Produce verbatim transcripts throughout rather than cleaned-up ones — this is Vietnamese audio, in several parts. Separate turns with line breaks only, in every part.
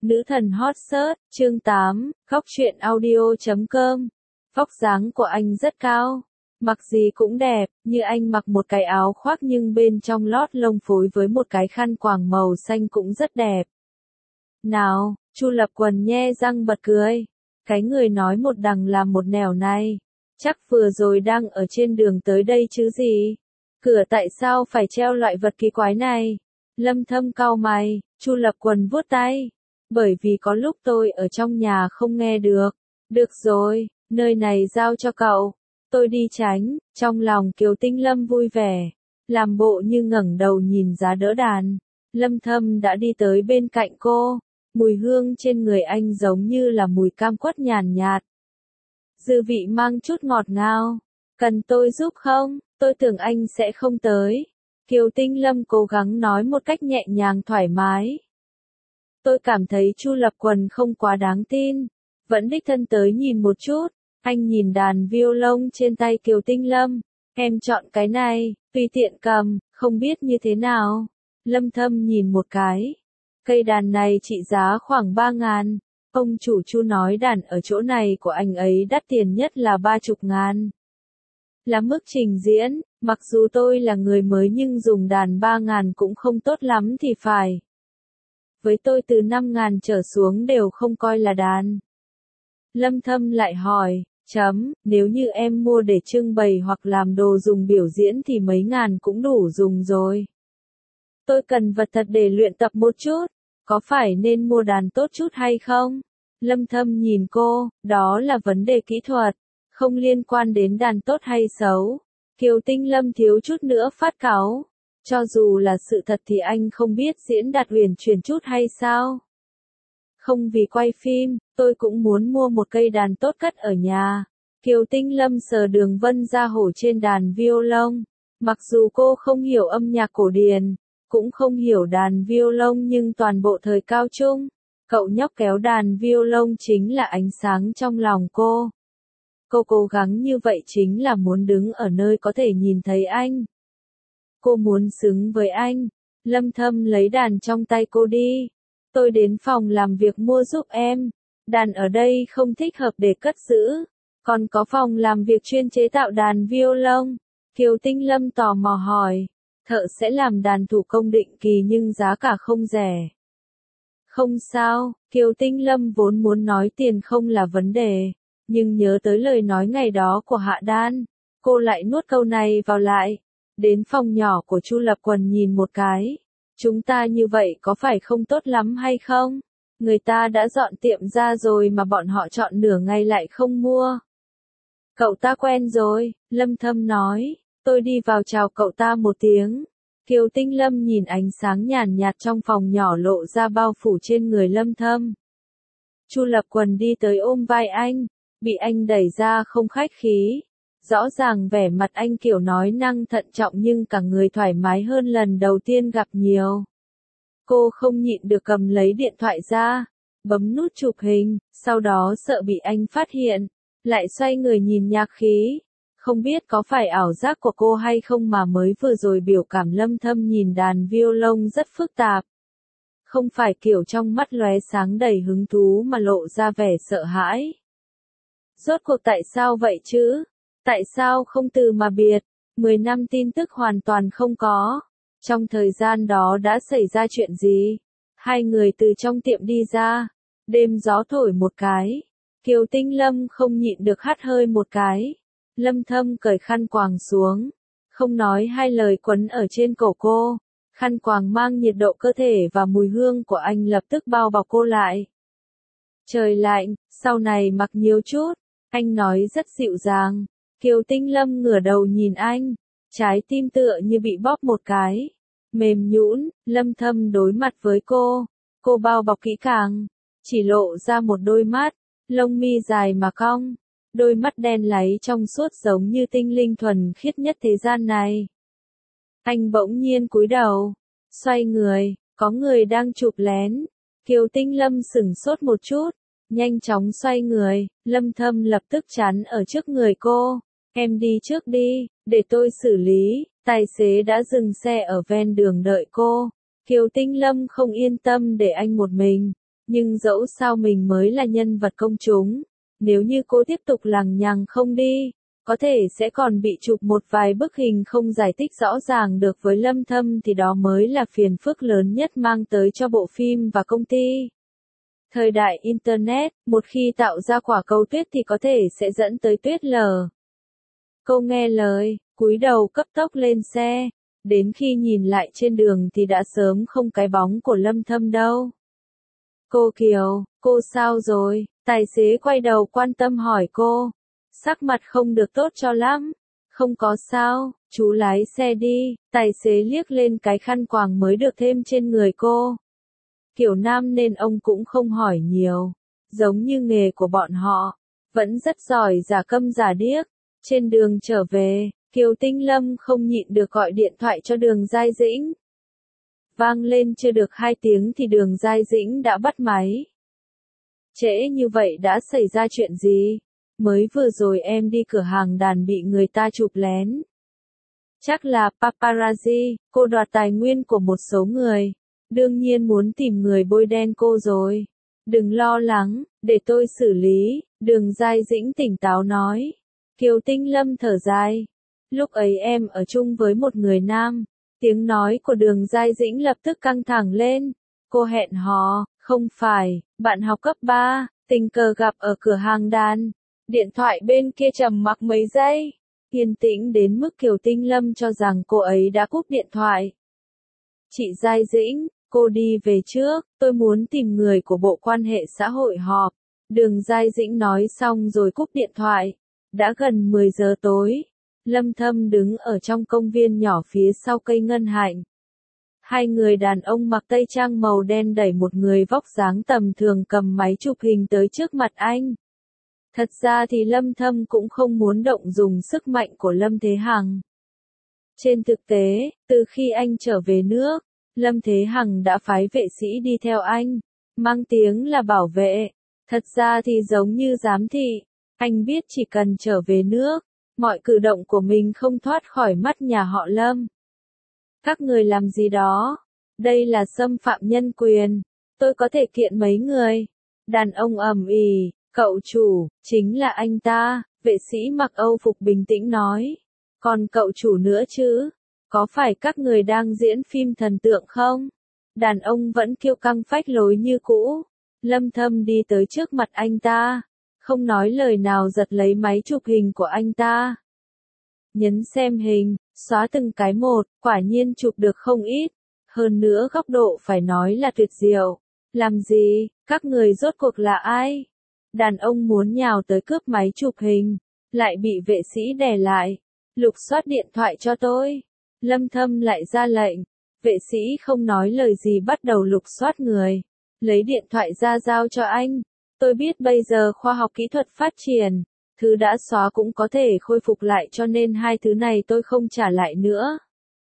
Nữ thần hot search, chương tám, góc truyện audio chấm com. Vóc dáng của anh rất cao, mặc gì cũng đẹp, như anh mặc một cái áo khoác nhưng bên trong lót lông phối với một cái khăn quàng màu xanh cũng rất đẹp. Nào, Chu Lập Quần nhe răng bật cười. Cái người nói một đằng làm một nẻo này, chắc vừa rồi đang ở trên đường tới đây chứ gì. Cửa tại sao phải treo loại vật kỳ quái này? Lâm Thâm cau mày, Chu Lập Quần vuốt tay. Bởi vì có lúc tôi ở trong nhà không nghe được. Được rồi, nơi này giao cho cậu. Tôi đi tránh, trong lòng Kiều Tinh Lâm vui vẻ. Làm bộ như ngẩng đầu nhìn giá đỡ đàn. Lâm Thâm đã đi tới bên cạnh cô. Mùi hương trên người anh giống như là mùi cam quất nhàn nhạt. Dư vị mang chút ngọt ngào. Cần tôi giúp không? Tôi tưởng anh sẽ không tới. Kiều Tinh Lâm cố gắng nói một cách nhẹ nhàng thoải mái. Tôi cảm thấy Chu Lập Quần không quá đáng tin. Vẫn đích thân tới nhìn một chút. Anh nhìn đàn violon trên tay Kiều Tinh Lâm. Em chọn cái này, tùy tiện cầm, không biết như thế nào. Lâm Thâm nhìn một cái. Cây đàn này trị giá khoảng ba ngàn. Ông chủ Chu nói đàn ở chỗ này của anh ấy đắt tiền nhất là ba chục ngàn. Là mức trình diễn, mặc dù tôi là người mới nhưng dùng đàn ba ngàn cũng không tốt lắm thì phải. Với tôi từ năm ngàn trở xuống đều không coi là đàn. Lâm Thâm lại hỏi, chấm, nếu như em mua để trưng bày hoặc làm đồ dùng biểu diễn thì mấy ngàn cũng đủ dùng rồi. Tôi cần vật thật để luyện tập một chút, có phải nên mua đàn tốt chút hay không? Lâm Thâm nhìn cô, đó là vấn đề kỹ thuật, không liên quan đến đàn tốt hay xấu. Kiều Tinh Lâm thiếu chút nữa phát cáu. Cho dù là sự thật thì anh không biết diễn đạt huyền truyền chút hay sao? Không vì quay phim, tôi cũng muốn mua một cây đàn tốt cất ở nhà. Kiều Tinh Lâm sờ đường vân ra hổ trên đàn violon. Mặc dù cô không hiểu âm nhạc cổ điển, cũng không hiểu đàn violon nhưng toàn bộ thời cao trung, cậu nhóc kéo đàn violon chính là ánh sáng trong lòng cô. Cô cố gắng như vậy chính là muốn đứng ở nơi có thể nhìn thấy anh. Cô muốn xứng với anh. Lâm Thâm lấy đàn trong tay cô đi. Tôi đến phòng làm việc mua giúp em. Đàn ở đây không thích hợp để cất giữ. Còn có phòng làm việc chuyên chế tạo đàn violon. Kiều Tinh Lâm tò mò hỏi. Thợ sẽ làm đàn thủ công định kỳ nhưng giá cả không rẻ. Không sao, Kiều Tinh Lâm vốn muốn nói tiền không là vấn đề. Nhưng nhớ tới lời nói ngày đó của Hạ Đan. Cô lại nuốt câu này vào lại. Đến phòng nhỏ của Chu Lập Quần nhìn một cái. Chúng ta như vậy có phải không tốt lắm hay không? Người ta đã dọn tiệm ra rồi mà bọn họ chọn nửa ngày lại không mua. Cậu ta quen rồi, Lâm Thâm nói. Tôi đi vào chào cậu ta một tiếng. Kiều Tinh Lâm nhìn ánh sáng nhàn nhạt trong phòng nhỏ lộ ra bao phủ trên người Lâm Thâm. Chu Lập Quần đi tới ôm vai anh. Bị anh đẩy ra không khách khí. Rõ ràng vẻ mặt anh kiểu nói năng thận trọng nhưng cả người thoải mái hơn lần đầu tiên gặp nhiều. Cô không nhịn được cầm lấy điện thoại ra, bấm nút chụp hình, sau đó sợ bị anh phát hiện, lại xoay người nhìn nhạc khí. Không biết có phải ảo giác của cô hay không mà mới vừa rồi biểu cảm Lâm Thâm nhìn đàn violon rất phức tạp. Không phải kiểu trong mắt lóe sáng đầy hứng thú mà lộ ra vẻ sợ hãi. Rốt cuộc tại sao vậy chứ? Tại sao không từ mà biệt? mười năm tin tức hoàn toàn không có. Trong thời gian đó đã xảy ra chuyện gì? Hai người từ trong tiệm đi ra. Đêm gió thổi một cái. Kiều Tinh Lâm không nhịn được hắt hơi một cái. Lâm Thâm cởi khăn quàng xuống. Không nói hai lời quấn ở trên cổ cô. Khăn quàng mang nhiệt độ cơ thể và mùi hương của anh lập tức bao bọc cô lại. Trời lạnh, sau này mặc nhiều chút. Anh nói rất dịu dàng. Kiều Tinh Lâm ngửa đầu nhìn anh, trái tim tựa như bị bóp một cái, mềm nhũn. Lâm Thâm đối mặt với cô, cô bao bọc kỹ càng, chỉ lộ ra một đôi mắt, lông mi dài mà cong, đôi mắt đen láy trong suốt giống như tinh linh thuần khiết nhất thế gian này. Anh bỗng nhiên cúi đầu, xoay người, có người đang chụp lén. Kiều Tinh Lâm sửng sốt một chút, nhanh chóng xoay người, Lâm Thâm lập tức chắn ở trước người cô. Em đi trước đi, để tôi xử lý. Tài xế đã dừng xe ở ven đường đợi cô. Kiều Tinh Lâm không yên tâm để anh một mình. Nhưng dẫu sao mình mới là nhân vật công chúng. Nếu như cô tiếp tục lằng nhằng không đi, có thể sẽ còn bị chụp một vài bức hình không giải thích rõ ràng được với Lâm Thâm thì đó mới là phiền phức lớn nhất mang tới cho bộ phim và công ty. Thời đại Internet, một khi tạo ra quả cầu tuyết thì có thể sẽ dẫn tới tuyết lở. Cô nghe lời, cúi đầu cấp tốc lên xe. Đến khi nhìn lại trên đường thì đã sớm không cái bóng của Lâm Thâm đâu. Cô Kiều, cô sao rồi? Tài xế quay đầu quan tâm hỏi cô. Sắc mặt không được tốt cho lắm. Không có sao, chú lái xe đi. Tài xế liếc lên cái khăn quàng mới được thêm trên người cô. Kiểu nam nên ông cũng không hỏi nhiều. Giống như nghề của bọn họ. Vẫn rất giỏi giả câm giả điếc. Trên đường trở về, Kiều Tinh Lâm không nhịn được gọi điện thoại cho Đường Giai Dĩnh. Vang lên chưa được hai tiếng thì Đường Giai Dĩnh đã bắt máy. Trễ như vậy đã xảy ra chuyện gì? Mới vừa rồi em đi cửa hàng đàn bị người ta chụp lén. Chắc là paparazzi, cô đoạt tài nguyên của một số người. Đương nhiên muốn tìm người bôi đen cô rồi. Đừng lo lắng, để tôi xử lý, Đường Giai Dĩnh tỉnh táo nói. Kiều Tinh Lâm thở dài. Lúc ấy em ở chung với một người nam. Tiếng nói của Đường Giai Dĩnh lập tức căng thẳng lên. Cô hẹn hò, không phải, bạn học cấp ba, tình cờ gặp ở cửa hàng đàn. Điện thoại bên kia trầm mặc mấy giây. Yên tĩnh đến mức Kiều Tinh Lâm cho rằng cô ấy đã cúp điện thoại. Chị Giai Dĩnh, cô đi về trước, tôi muốn tìm người của Bộ Quan hệ Xã hội họp. Đường Giai Dĩnh nói xong rồi cúp điện thoại. Đã gần mười giờ tối. Lâm Thâm đứng ở trong công viên nhỏ phía sau cây ngân hạnh. Hai người đàn ông mặc tây trang màu đen đẩy một người vóc dáng tầm thường cầm máy chụp hình tới trước mặt anh. Thật ra thì Lâm Thâm cũng không muốn động dùng sức mạnh của Lâm Thế Hằng. Trên thực tế, từ khi anh trở về nước, Lâm Thế Hằng đã phái vệ sĩ đi theo anh, mang tiếng là bảo vệ. Thật ra thì giống như giám thị, anh biết chỉ cần trở về nước, mọi cử động của mình không thoát khỏi mắt nhà họ Lâm. Các người làm gì đó? Đây là xâm phạm nhân quyền. Tôi có thể kiện mấy người. Đàn ông ầm ĩ, cậu chủ, chính là anh ta, vệ sĩ mặc Âu phục bình tĩnh nói. Còn cậu chủ nữa chứ? Có phải các người đang diễn phim thần tượng không? Đàn ông vẫn kiêu căng phách lối như cũ. Lâm Thâm đi tới trước mặt anh ta, không nói lời nào giật lấy máy chụp hình của anh ta. Nhấn xem hình, xóa từng cái một, quả nhiên chụp được không ít. Hơn nữa góc độ phải nói là tuyệt diệu. Làm gì, các người rốt cuộc là ai? Đàn ông muốn nhào tới cướp máy chụp hình, lại bị vệ sĩ đè lại. Lục soát điện thoại cho tôi. Lâm Thâm lại ra lệnh. Vệ sĩ không nói lời gì bắt đầu lục soát người. Lấy điện thoại ra giao cho anh. Tôi biết bây giờ khoa học kỹ thuật phát triển. Thứ đã xóa cũng có thể khôi phục lại cho nên hai thứ này tôi không trả lại nữa.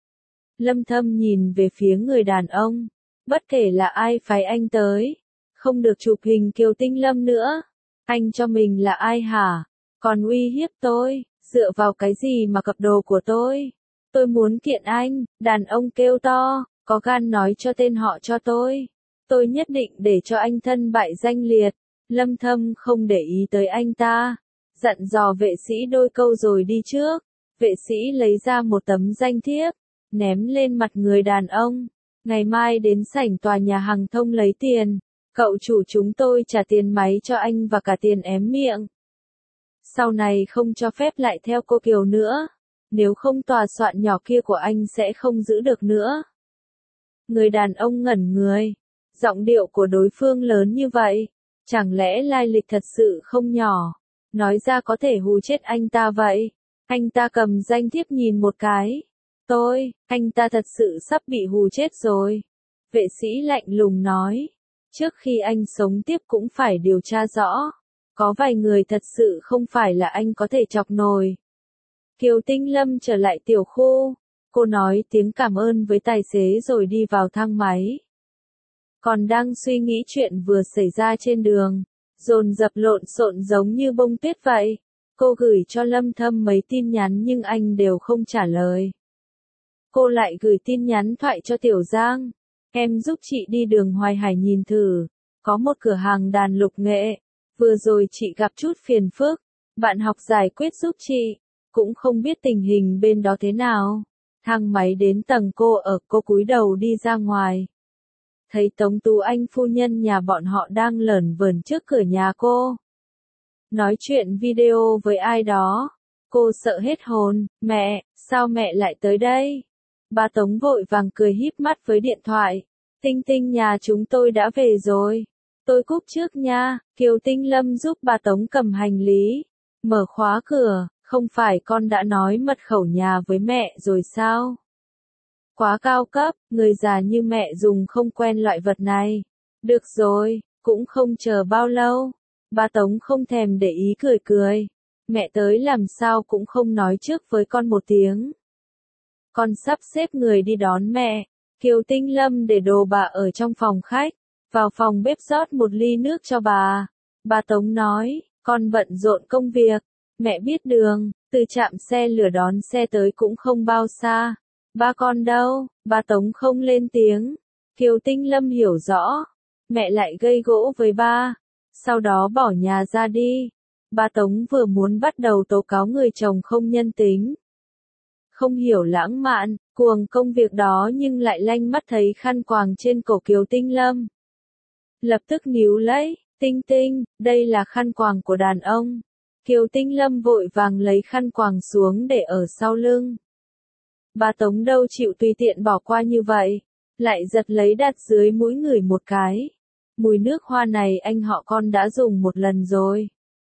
Lâm Thâm nhìn về phía người đàn ông. Bất kể là ai phái anh tới. Không được chụp hình Kiều Tinh Lâm nữa. Anh cho mình là ai hả? Còn uy hiếp tôi, dựa vào cái gì mà cặp đồ của tôi? Tôi muốn kiện anh, đàn ông kêu to, có gan nói cho tên họ cho tôi. Tôi nhất định để cho anh thân bại danh liệt. Lâm Thâm không để ý tới anh ta. Dặn dò vệ sĩ đôi câu rồi đi trước. Vệ sĩ lấy ra một tấm danh thiếp, ném lên mặt người đàn ông. Ngày mai đến sảnh tòa nhà hàng thông lấy tiền. Cậu chủ chúng tôi trả tiền máy cho anh và cả tiền ém miệng. Sau này không cho phép lại theo cô Kiều nữa. Nếu không tòa soạn nhỏ kia của anh sẽ không giữ được nữa. Người đàn ông ngẩn người. Giọng điệu của đối phương lớn như vậy. Chẳng lẽ lai lịch thật sự không nhỏ. Nói ra có thể hù chết anh ta vậy. Anh ta cầm danh thiếp nhìn một cái. Tôi, anh ta thật sự sắp bị hù chết rồi. Vệ sĩ lạnh lùng nói. Trước khi anh sống tiếp cũng phải điều tra rõ. Có vài người thật sự không phải là anh có thể chọc nổi. Kiều Tinh Lâm trở lại tiểu khu. Cô nói tiếng cảm ơn với tài xế rồi đi vào thang máy. Còn đang suy nghĩ chuyện vừa xảy ra trên đường. Dồn dập lộn xộn giống như bông tuyết vậy. Cô gửi cho Lâm Thâm mấy tin nhắn nhưng anh đều không trả lời. Cô lại gửi tin nhắn thoại cho Tiểu Giang. Em giúp chị đi đường Hoài Hải nhìn thử. có một cửa hàng đàn lục nghệ. Vừa rồi chị gặp chút phiền phức, bạn học giải quyết giúp chị, cũng không biết tình hình bên đó thế nào. Thang máy đến tầng cô ở, cô cúi đầu đi ra ngoài. Thấy Tống Tú Anh phu nhân nhà bọn họ đang lởn vởn trước cửa nhà cô. Nói chuyện video với ai đó. Cô sợ hết hồn, mẹ, sao mẹ lại tới đây? Bà Tống vội vàng cười híp mắt với điện thoại. Tinh Tinh nhà chúng tôi đã về rồi. Tôi cúp trước nha. Kiều Tinh Lâm giúp bà Tống cầm hành lý. Mở khóa cửa, không phải con đã nói mật khẩu nhà với mẹ rồi sao? Quá cao cấp, người già như mẹ dùng không quen loại vật này. Được rồi, cũng không chờ bao lâu. Bà Tống không thèm để ý cười cười. Mẹ tới làm sao cũng không nói trước với con một tiếng. Con sắp xếp người đi đón mẹ. Kiều Tinh Lâm để đồ bà ở trong phòng khách. Vào phòng bếp rót một ly nước cho bà. Bà Tống nói, con bận rộn công việc. Mẹ biết đường, từ trạm xe lửa đón xe tới cũng không bao xa. Ba con đâu? Bà Tống không lên tiếng. Kiều Tinh Lâm hiểu rõ. Mẹ lại gây gỗ với ba. Sau đó bỏ nhà ra đi. Bà Tống vừa muốn bắt đầu tố cáo người chồng không nhân tính. Không hiểu lãng mạn, cuồng công việc đó nhưng lại lanh mắt thấy khăn quàng trên cổ Kiều Tinh Lâm. Lập tức níu lấy, Tinh Tinh, đây là khăn quàng của đàn ông. Kiều Tinh Lâm vội vàng lấy khăn quàng xuống để ở sau lưng. Bà Tống đâu chịu tùy tiện bỏ qua như vậy, lại giật lấy đặt dưới mũi người một cái. Mùi nước hoa này anh họ con đã dùng một lần rồi.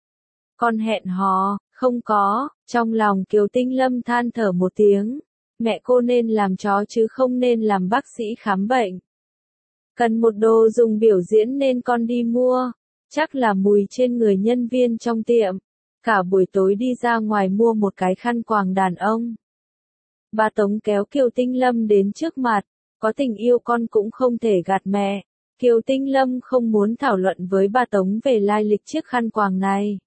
Con hẹn hò, không có, trong lòng Kiều Tinh Lâm than thở một tiếng. Mẹ cô nên làm chó chứ không nên làm bác sĩ khám bệnh. Cần một đồ dùng biểu diễn nên con đi mua, chắc là mùi trên người nhân viên trong tiệm. Cả buổi tối đi ra ngoài mua một cái khăn quàng đàn ông. Bà Tống kéo Kiều Tinh Lâm đến trước mặt, có tình yêu con cũng không thể gạt mẹ. Kiều Tinh Lâm không muốn thảo luận với bà Tống về lai lịch chiếc khăn quàng này.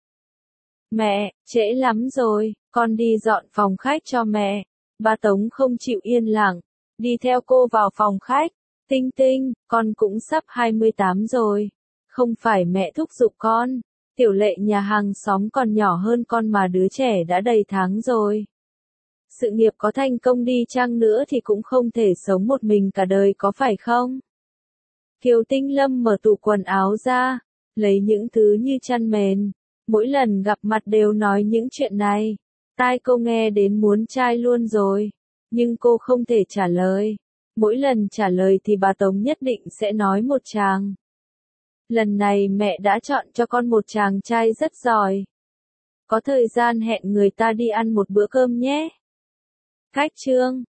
Mẹ, trễ lắm rồi, con đi dọn phòng khách cho mẹ. Bà Tống không chịu yên lặng, đi theo cô vào phòng khách. Tinh Tinh, con cũng sắp hai mươi tám rồi. Không phải mẹ thúc giục con. Tiểu Lệ nhà hàng xóm còn nhỏ hơn con mà đứa trẻ đã đầy tháng rồi. Sự nghiệp có thành công đi chăng nữa thì cũng không thể sống một mình cả đời có phải không? Kiều Tinh Lâm mở tủ quần áo ra, lấy những thứ như chăn mền. Mỗi lần gặp mặt đều nói những chuyện này. Tai cô nghe đến muốn chai luôn rồi. Nhưng cô không thể trả lời. Mỗi lần trả lời thì bà Tống nhất định sẽ nói một chàng. Lần này mẹ đã chọn cho con một chàng trai rất giỏi. Có thời gian hẹn người ta đi ăn một bữa cơm nhé. Cách chương